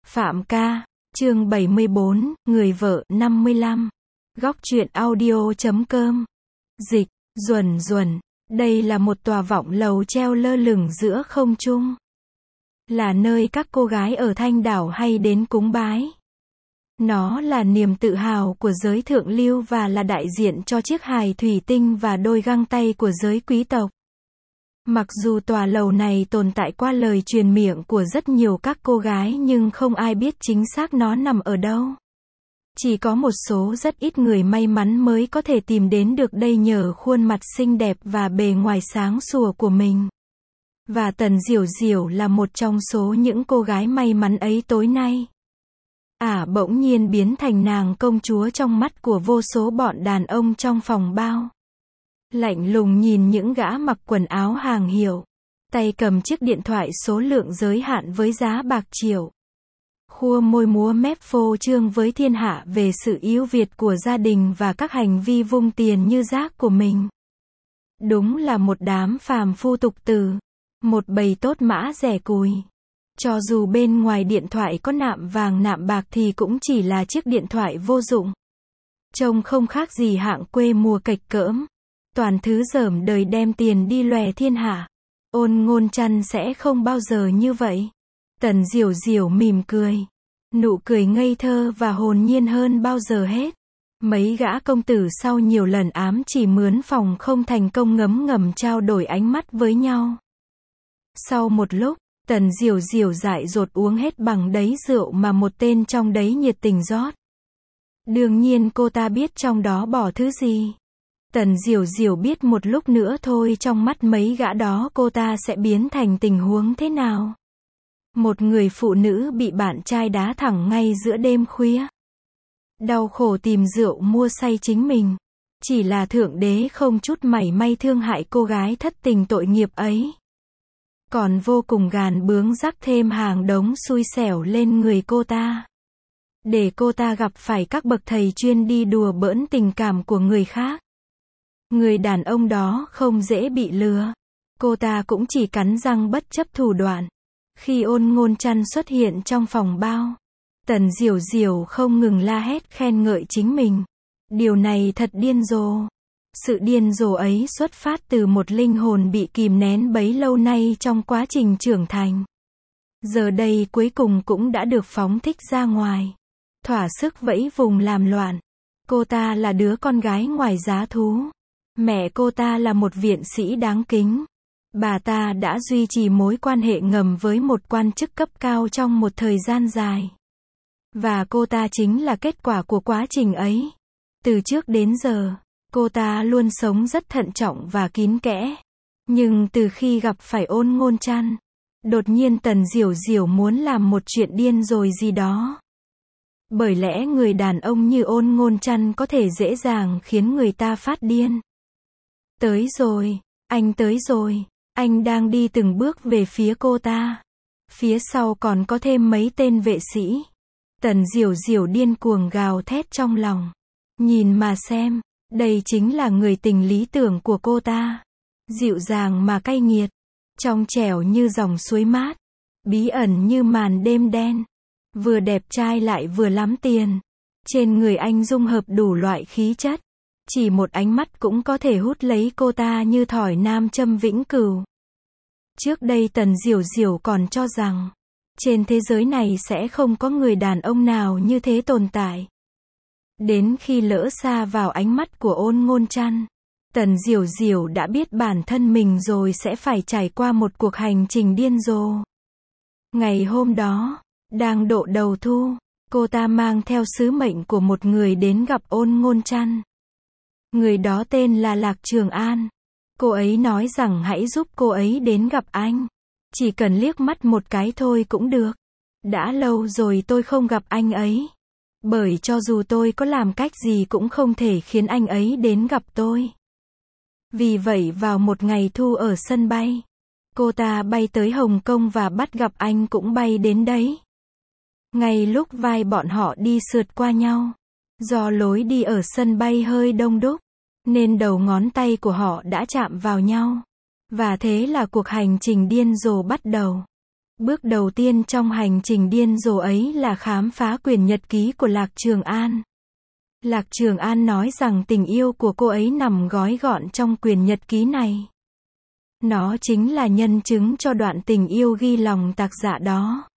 Phạm ca, chương 74, người vợ 55. Góc truyện audio.com. Dịch, Duẩn Duẩn. Đây là một tòa vọng lầu treo lơ lửng giữa không trung. Là nơi các cô gái ở Thanh Đảo hay đến cúng bái. Nó là niềm tự hào của giới thượng lưu và là đại diện cho chiếc hài thủy tinh và đôi găng tay của giới quý tộc. Mặc dù tòa lầu này tồn tại qua lời truyền miệng của rất nhiều các cô gái nhưng không ai biết chính xác nó nằm ở đâu. Chỉ có một số rất ít người may mắn mới có thể tìm đến được đây nhờ khuôn mặt xinh đẹp và bề ngoài sáng sủa của mình. Và Tần Diểu Diểu là một trong số những cô gái may mắn ấy tối nay. Bỗng nhiên biến thành nàng công chúa trong mắt của vô số bọn đàn ông trong phòng bao. Lạnh lùng nhìn những gã mặc quần áo hàng hiệu, tay cầm chiếc điện thoại số lượng giới hạn với giá bạc triệu. Khua môi múa mép phô trương với thiên hạ về sự yếu việt của gia đình và các hành vi vung tiền như rác của mình. Đúng là một đám phàm phu tục tử, một bầy tốt mã rẻ cùi. Cho dù bên ngoài điện thoại có nạm vàng nạm bạc thì cũng chỉ là chiếc điện thoại vô dụng. Trông không khác gì hạng quê mùa kệch cỡm. Toàn thứ dởm đời đem tiền đi lòe thiên hạ. Ôn Ngôn Chăn sẽ không bao giờ như vậy. Tần Diểu Diểu mỉm cười. Nụ cười ngây thơ và hồn nhiên hơn bao giờ hết. Mấy gã công tử sau nhiều lần ám chỉ mướn phòng không thành công ngấm ngầm trao đổi ánh mắt với nhau. Sau một lúc, Tần Diểu Diểu dại dột uống hết bằng đấy rượu mà một tên trong đấy nhiệt tình rót. Đương nhiên cô ta biết trong đó bỏ thứ gì. Tần Diểu Diểu biết một lúc nữa thôi trong mắt mấy gã đó cô ta sẽ biến thành tình huống thế nào. Một người phụ nữ bị bạn trai đá thẳng ngay giữa đêm khuya. Đau khổ tìm rượu mua say chính mình. Chỉ là Thượng Đế không chút mảy may thương hại cô gái thất tình tội nghiệp ấy. Còn vô cùng gàn bướng rắc thêm hàng đống xui xẻo lên người cô ta. Để cô ta gặp phải các bậc thầy chuyên đi đùa bỡn tình cảm của người khác. Người đàn ông đó không dễ bị lừa. Cô ta cũng chỉ cắn răng bất chấp thủ đoạn. Khi Ôn Ngôn Chăn xuất hiện trong phòng bao, Tần Diểu Diểu không ngừng la hét khen ngợi chính mình. Điều này thật điên rồ. Sự điên rồ ấy xuất phát từ một linh hồn bị kìm nén bấy lâu nay trong quá trình trưởng thành. Giờ đây cuối cùng cũng đã được phóng thích ra ngoài. Thỏa sức vẫy vùng làm loạn. Cô ta là đứa con gái ngoài giá thú. Mẹ cô ta là một viện sĩ đáng kính. Bà ta đã duy trì mối quan hệ ngầm với một quan chức cấp cao trong một thời gian dài. Và cô ta chính là kết quả của quá trình ấy. Từ trước đến giờ, cô ta luôn sống rất thận trọng và kín kẽ. Nhưng từ khi gặp phải Ôn Ngôn Chăn, đột nhiên Tần Diểu Diểu muốn làm một chuyện điên rồi gì đó. Bởi lẽ người đàn ông như Ôn Ngôn Chăn có thể dễ dàng khiến người ta phát điên. Tới rồi, anh tới rồi. Anh đang đi từng bước về phía cô ta. Phía sau còn có thêm mấy tên vệ sĩ. Tần Diểu Diểu điên cuồng gào thét trong lòng. Nhìn mà xem, đây chính là người tình lý tưởng của cô ta. Dịu dàng mà cay nghiệt. Trong trẻo như dòng suối mát. Bí ẩn như màn đêm đen. Vừa đẹp trai lại vừa lắm tiền. Trên người anh dung hợp đủ loại khí chất. Chỉ một ánh mắt cũng có thể hút lấy cô ta như thỏi nam châm vĩnh cửu. Trước đây Tần Diểu Diểu còn cho rằng, trên thế giới này sẽ không có người đàn ông nào như thế tồn tại. Đến khi lỡ xa vào ánh mắt của Ôn Ngôn Chăn, Tần Diểu Diểu đã biết bản thân mình rồi sẽ phải trải qua một cuộc hành trình điên rồ. Ngày hôm đó, đang độ đầu thu, cô ta mang theo sứ mệnh của một người đến gặp Ôn Ngôn Chăn. Người đó tên là Lạc Trường An. Cô ấy nói rằng hãy giúp cô ấy đến gặp anh. Chỉ cần liếc mắt một cái thôi cũng được. Đã lâu rồi tôi không gặp anh ấy. Bởi cho dù tôi có làm cách gì cũng không thể khiến anh ấy đến gặp tôi. Vì vậy vào một ngày thu ở sân bay, cô ta bay tới Hồng Kông và bắt gặp anh cũng bay đến đấy. Ngay lúc vai bọn họ đi sượt qua nhau, do lối đi ở sân bay hơi đông đúc, nên đầu ngón tay của họ đã chạm vào nhau. Và thế là cuộc hành trình điên rồ bắt đầu. Bước đầu tiên trong hành trình điên rồ ấy là khám phá quyển nhật ký của Lạc Trường An. Lạc Trường An nói rằng tình yêu của cô ấy nằm gói gọn trong quyển nhật ký này. Nó chính là nhân chứng cho đoạn tình yêu ghi lòng tạc dạ đó.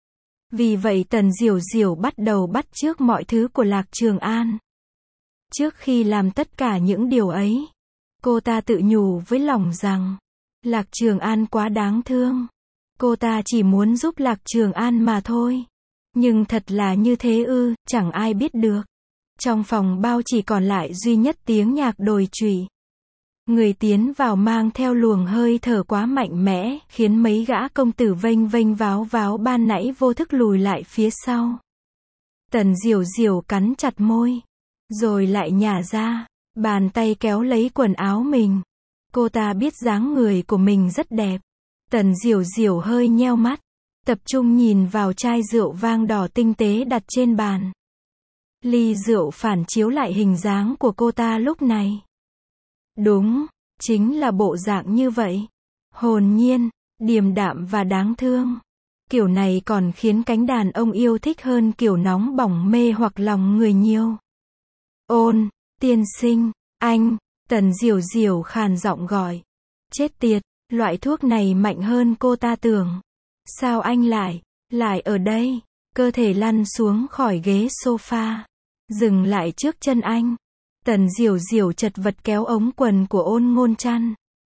Vì vậy Tần Diểu Diểu bắt đầu bắt chước mọi thứ của Lạc Trường An. Trước khi làm tất cả những điều ấy, cô ta tự nhủ với lòng rằng, Lạc Trường An quá đáng thương. Cô ta chỉ muốn giúp Lạc Trường An mà thôi. Nhưng thật là như thế ư, chẳng ai biết được. Trong phòng bao chỉ còn lại duy nhất tiếng nhạc đồi trụy. Người tiến vào mang theo luồng hơi thở quá mạnh mẽ, khiến mấy gã công tử vênh vênh váo váo ban nãy vô thức lùi lại phía sau. Tần Diểu Diểu cắn chặt môi, rồi lại nhả ra, bàn tay kéo lấy quần áo mình. Cô ta biết dáng người của mình rất đẹp. Tần Diểu Diểu hơi nheo mắt, tập trung nhìn vào chai rượu vang đỏ tinh tế đặt trên bàn. Ly rượu phản chiếu lại hình dáng của cô ta lúc này. Đúng, chính là bộ dạng như vậy. Hồn nhiên, điềm đạm và đáng thương. Kiểu này còn khiến cánh đàn ông yêu thích hơn kiểu nóng bỏng mê hoặc lòng người nhiều. Ôn, tiên sinh, anh, Tần Diểu Diểu khàn giọng gọi. Chết tiệt, loại thuốc này mạnh hơn cô ta tưởng. Sao anh lại ở đây? Cơ thể lăn xuống khỏi ghế sofa, dừng lại trước chân anh. Tần Diểu Diểu chật vật kéo ống quần của Ôn Ngôn Trăn.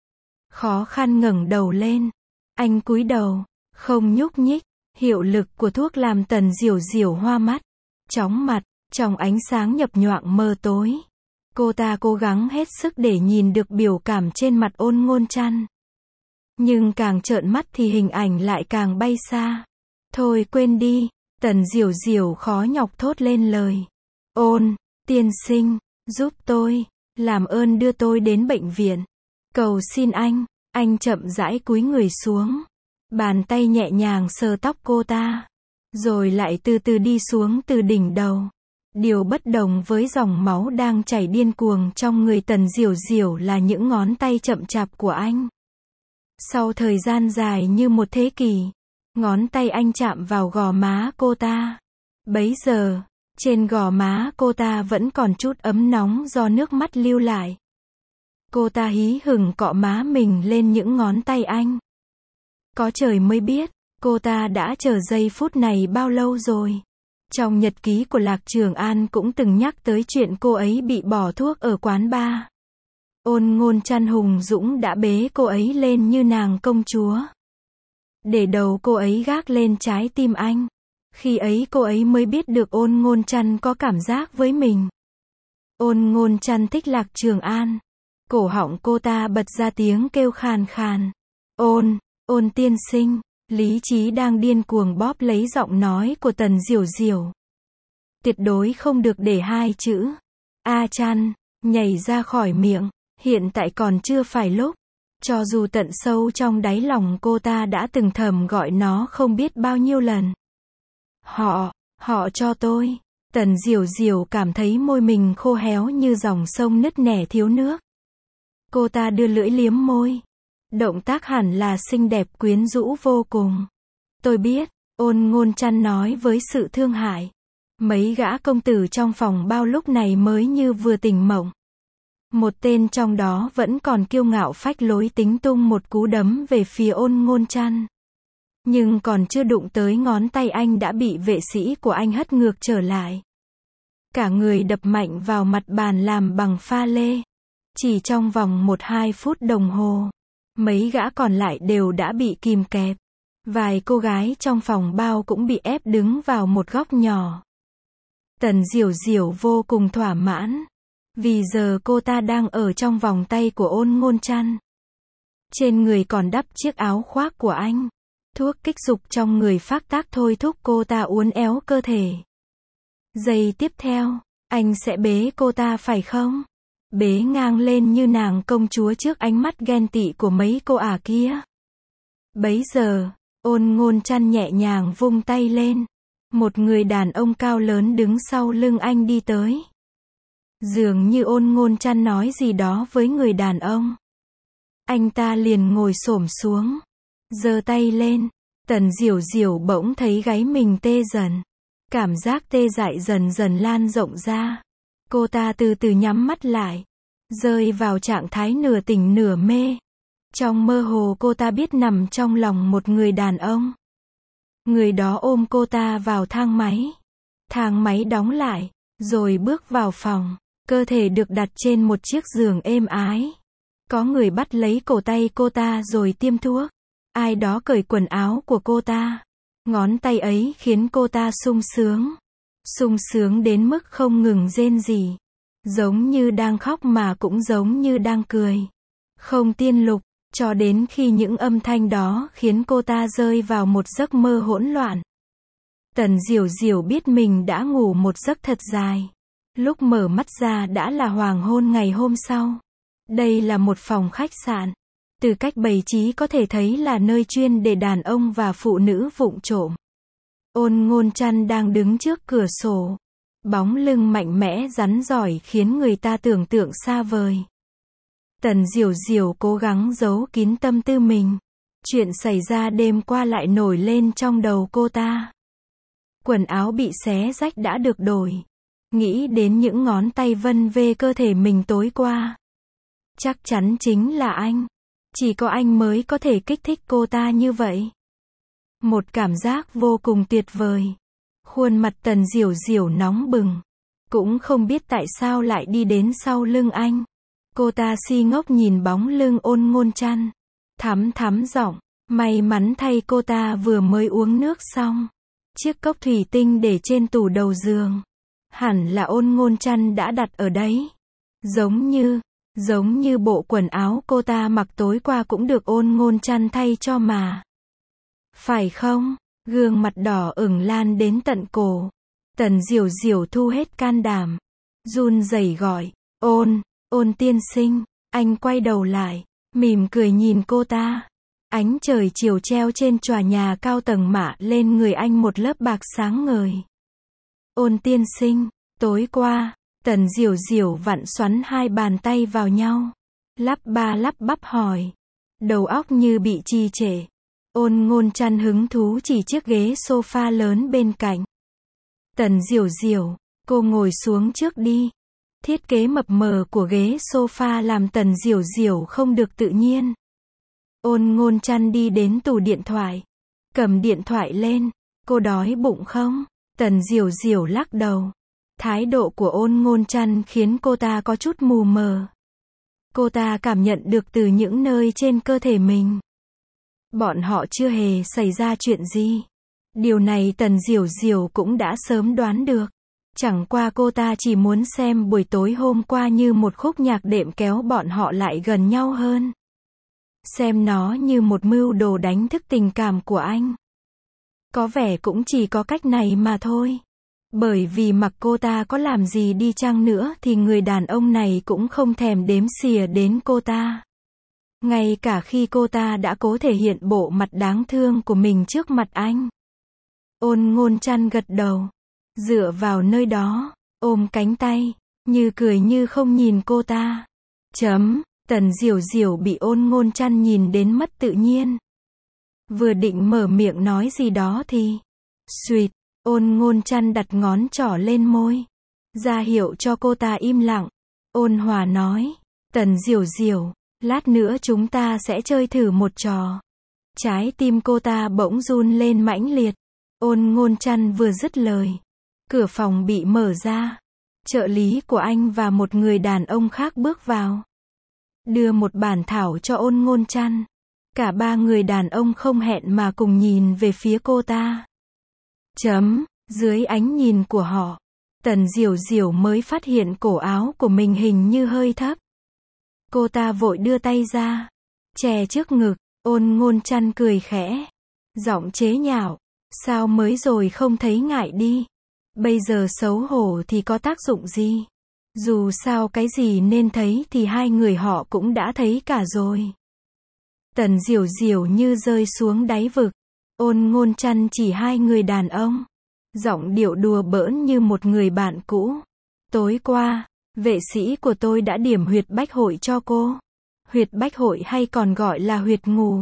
Khó khăn ngẩng đầu lên. Anh cúi đầu, không nhúc nhích. Hiệu lực của thuốc làm Tần Diểu Diểu hoa mắt, chóng mặt, trong ánh sáng nhập nhoạng mờ tối. Cô ta cố gắng hết sức để nhìn được biểu cảm trên mặt Ôn Ngôn Trăn. Nhưng càng trợn mắt thì hình ảnh lại càng bay xa. Thôi quên đi, Tần Diểu Diểu khó nhọc thốt lên lời. Ôn, tiên sinh, giúp tôi, làm ơn đưa tôi đến bệnh viện. Cầu xin anh chậm rãi cúi người xuống. Bàn tay nhẹ nhàng sờ tóc cô ta, rồi lại từ từ đi xuống từ đỉnh đầu. Điều bất đồng với dòng máu đang chảy điên cuồng trong người Tần Diểu Diểu là những ngón tay chậm chạp của anh. Sau thời gian dài như một thế kỷ, ngón tay anh chạm vào gò má cô ta. Bấy giờ, trên gò má cô ta vẫn còn chút ấm nóng do nước mắt lưu lại. Cô ta hí hửng cọ má mình lên những ngón tay anh. Có trời mới biết, cô ta đã chờ giây phút này bao lâu rồi. Trong nhật ký của Lạc Trường An cũng từng nhắc tới chuyện cô ấy bị bỏ thuốc ở quán bar. Ôn Ngôn Trăn hùng dũng đã bế cô ấy lên như nàng công chúa. Để đầu cô ấy gác lên trái tim anh. Khi ấy cô ấy mới biết được Ôn Ngôn Trăn có cảm giác với mình. Ôn Ngôn Trăn thích Lạc Trường An. Cổ họng cô ta bật ra tiếng kêu khàn khàn. Ôn tiên sinh. Lý trí đang điên cuồng bóp lấy giọng nói của Tần Diểu Diểu. Tuyệt đối không được để hai chữ A Trăn nhảy ra khỏi miệng. Hiện tại còn chưa phải lúc. Cho dù tận sâu trong đáy lòng cô ta đã từng thầm gọi nó không biết bao nhiêu lần. Họ cho tôi. Tần Diểu Diểu cảm thấy môi mình khô héo như dòng sông nứt nẻ thiếu nước. Cô ta đưa lưỡi liếm môi. Động tác hẳn là xinh đẹp quyến rũ vô cùng. Tôi biết, Ôn Ngôn Trăn nói với sự thương hại. Mấy gã công tử trong phòng bao lúc này mới như vừa tỉnh mộng. Một tên trong đó vẫn còn kiêu ngạo phách lối tính tung một cú đấm về phía Ôn Ngôn Trăn. Nhưng còn chưa đụng tới ngón tay anh đã bị vệ sĩ của anh hất ngược trở lại. Cả người đập mạnh vào mặt bàn làm bằng pha lê. Chỉ trong vòng 1-2 phút đồng hồ, mấy gã còn lại đều đã bị kìm kẹp. Vài cô gái trong phòng bao cũng bị ép đứng vào một góc nhỏ. Tần Diểu Diểu vô cùng thỏa mãn. Vì giờ cô ta đang ở trong vòng tay của Ôn Ngôn Trăn. Trên người còn đắp chiếc áo khoác của anh. Thuốc kích dục trong người phát tác thôi thúc cô ta uốn éo cơ thể. Giây tiếp theo, anh sẽ bế cô ta phải không? Bế ngang lên như nàng công chúa trước ánh mắt ghen tị của mấy cô ả kia. Bấy giờ, Ôn Ngôn Trăn nhẹ nhàng vung tay lên. Một người đàn ông cao lớn đứng sau lưng anh đi tới. Dường như Ôn Ngôn Trăn nói gì đó với người đàn ông. Anh ta liền ngồi xổm xuống, giơ tay lên. Tần Diểu Diểu bỗng thấy gáy mình tê dần. Cảm giác tê dại dần dần lan rộng ra. Cô ta từ từ nhắm mắt lại, rơi vào trạng thái nửa tỉnh nửa mê. Trong mơ hồ cô ta biết nằm trong lòng một người đàn ông. Người đó ôm cô ta vào thang máy. Thang máy đóng lại, rồi bước vào phòng. Cơ thể được đặt trên một chiếc giường êm ái. Có người bắt lấy cổ tay cô ta rồi tiêm thuốc. Ai đó cởi quần áo của cô ta. Ngón tay ấy khiến cô ta sung sướng. Sung sướng đến mức không ngừng rên rỉ. Giống như đang khóc mà cũng giống như đang cười. Không tiên lục, cho đến khi những âm thanh đó khiến cô ta rơi vào một giấc mơ hỗn loạn. Tần Diểu Diểu biết mình đã ngủ một giấc thật dài. Lúc mở mắt ra đã là hoàng hôn ngày hôm sau. Đây là một phòng khách sạn. Từ cách bày trí có thể thấy là nơi chuyên để đàn ông và phụ nữ vụng trộm. Ôn Ngôn Trăn đang đứng trước cửa sổ. Bóng lưng mạnh mẽ rắn rỏi khiến người ta tưởng tượng xa vời. Tần Diểu Diểu cố gắng giấu kín tâm tư mình. Chuyện xảy ra đêm qua lại nổi lên trong đầu cô ta. Quần áo bị xé rách đã được đổi. Nghĩ đến những ngón tay vân vê cơ thể mình tối qua. Chắc chắn chính là anh. Chỉ có anh mới có thể kích thích cô ta như vậy. Một cảm giác vô cùng tuyệt vời. Khuôn mặt Tần Diểu Diểu nóng bừng. Cũng không biết tại sao lại đi đến sau lưng anh. Cô ta si ngốc nhìn bóng lưng Ôn Ngôn Trăn. Thắm thắm giọng. May mắn thay cô ta vừa mới uống nước xong. Chiếc cốc thủy tinh để trên tủ đầu giường. Hẳn là Ôn Ngôn Trăn đã đặt ở đấy. Giống như bộ quần áo cô ta mặc tối qua cũng được Ôn Ngôn Trăn thay cho mà. Phải không? Gương mặt đỏ ửng lan đến tận cổ. Tần Diểu Diểu thu hết can đảm. Run rẩy gọi. Ôn tiên sinh. Anh quay đầu lại. Mỉm cười nhìn cô ta. Ánh trời chiều treo trên tòa nhà cao tầng mạ lên người anh một lớp bạc sáng ngời. Ôn tiên sinh. Tối qua. Tần Diểu Diểu vặn xoắn hai bàn tay vào nhau. Lắp ba lắp bắp hỏi. Đầu óc như bị trì trệ. Ôn Ngôn Trăn hứng thú chỉ chiếc ghế sofa lớn bên cạnh. Tần Diểu Diểu, cô ngồi xuống trước đi. Thiết kế mập mờ của ghế sofa làm Tần Diểu Diểu không được tự nhiên. Ôn Ngôn Trăn đi đến tủ điện thoại. Cầm điện thoại lên. Cô đói bụng không? Tần Diểu Diểu lắc đầu. Thái độ của Ôn Ngôn Trăn khiến cô ta có chút mù mờ. Cô ta cảm nhận được từ những nơi trên cơ thể mình. Bọn họ chưa hề xảy ra chuyện gì. Điều này Tần Diểu Diểu cũng đã sớm đoán được. Chẳng qua cô ta chỉ muốn xem buổi tối hôm qua như một khúc nhạc đệm kéo bọn họ lại gần nhau hơn. Xem nó như một mưu đồ đánh thức tình cảm của anh. Có vẻ cũng chỉ có cách này mà thôi. Bởi vì mặc cô ta có làm gì đi chăng nữa thì người đàn ông này cũng không thèm đếm xỉa đến cô ta. Ngay cả khi cô ta đã cố thể hiện bộ mặt đáng thương của mình trước mặt anh. Ôn Ngôn Trăn gật đầu. Dựa vào nơi đó, ôm cánh tay, như cười như không nhìn cô ta. Tần Diểu Diểu bị Ôn Ngôn Trăn nhìn đến mất tự nhiên. Vừa định mở miệng nói gì đó thì... Xuỵt, Ôn Ngôn Trăn đặt ngón trỏ lên môi. Ra hiệu cho cô ta im lặng. Ôn hòa nói. Tần Diểu Diểu, lát nữa chúng ta sẽ chơi thử một trò. Trái tim cô ta bỗng run lên mãnh liệt. Ôn Ngôn Trăn vừa dứt lời. Cửa phòng bị mở ra. Trợ lý của anh và một người đàn ông khác bước vào. Đưa một bản thảo cho Ôn Ngôn Trăn. Cả ba người đàn ông không hẹn mà cùng nhìn về phía cô ta. Dưới ánh nhìn của họ, Tần Diểu Diểu mới phát hiện cổ áo của mình hình như hơi thấp. Cô ta vội đưa tay ra, che trước ngực. Ôn Ngôn Trăn cười khẽ, giọng chế nhạo. Sao mới rồi không thấy ngại đi. Bây giờ xấu hổ thì có tác dụng gì. Dù sao cái gì nên thấy thì hai người họ cũng đã thấy cả rồi. Tần Diểu Diểu như rơi xuống đáy vực. Ôn Ngôn Trăn chỉ hai người đàn ông. Giọng điệu đùa bỡn như một người bạn cũ. Tối qua, vệ sĩ của tôi đã điểm huyệt bách hội cho cô. Huyệt bách hội hay còn gọi là huyệt ngủ.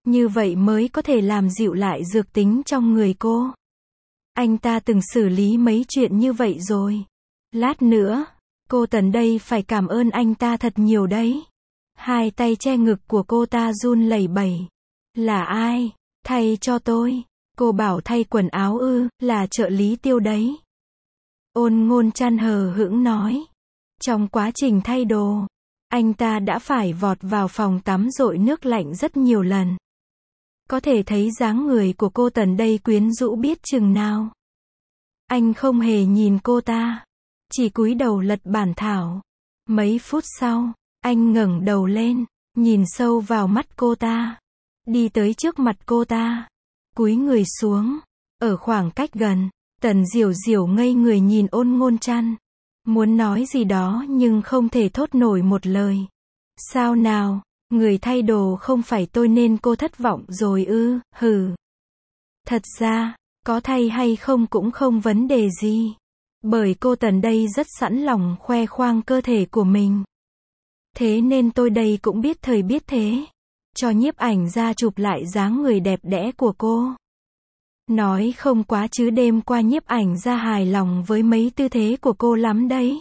Như vậy mới có thể làm dịu lại dược tính trong người cô. Anh ta từng xử lý mấy chuyện như vậy rồi. Lát nữa, cô Tần đây phải cảm ơn anh ta thật nhiều đấy. Hai tay che ngực của cô ta run lẩy bẩy. Là ai? Thay cho tôi. Cô bảo thay quần áo ư, là trợ lý Tiêu đấy. Ôn Ngôn Trăn hờ hững nói. Trong quá trình thay đồ, anh ta đã phải vọt vào phòng tắm dội nước lạnh rất nhiều lần. Có thể thấy dáng người của cô Tần đây quyến rũ biết chừng nào. Anh không hề nhìn cô ta, chỉ cúi đầu lật bản thảo. Mấy phút sau, anh ngẩng đầu lên, nhìn sâu vào mắt cô ta, đi tới trước mặt cô ta, cúi người xuống. Ở khoảng cách gần, Tần Diểu Diểu ngây người nhìn Ôn Ngôn Trăn, muốn nói gì đó nhưng không thể thốt nổi một lời. Sao nào, người thay đồ không phải tôi nên cô thất vọng rồi ư? Hừ. Thật ra, có thay hay không cũng không vấn đề gì. Bởi cô Tần đây rất sẵn lòng khoe khoang cơ thể của mình. Thế nên tôi đây cũng biết thời biết thế. Cho nhiếp ảnh ra chụp lại dáng người đẹp đẽ của cô. Nói không quá chứ đêm qua nhiếp ảnh ra hài lòng với mấy tư thế của cô lắm đấy.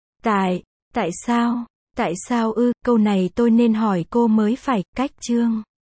Tại sao ư, câu này tôi nên hỏi cô mới phải, cách chương.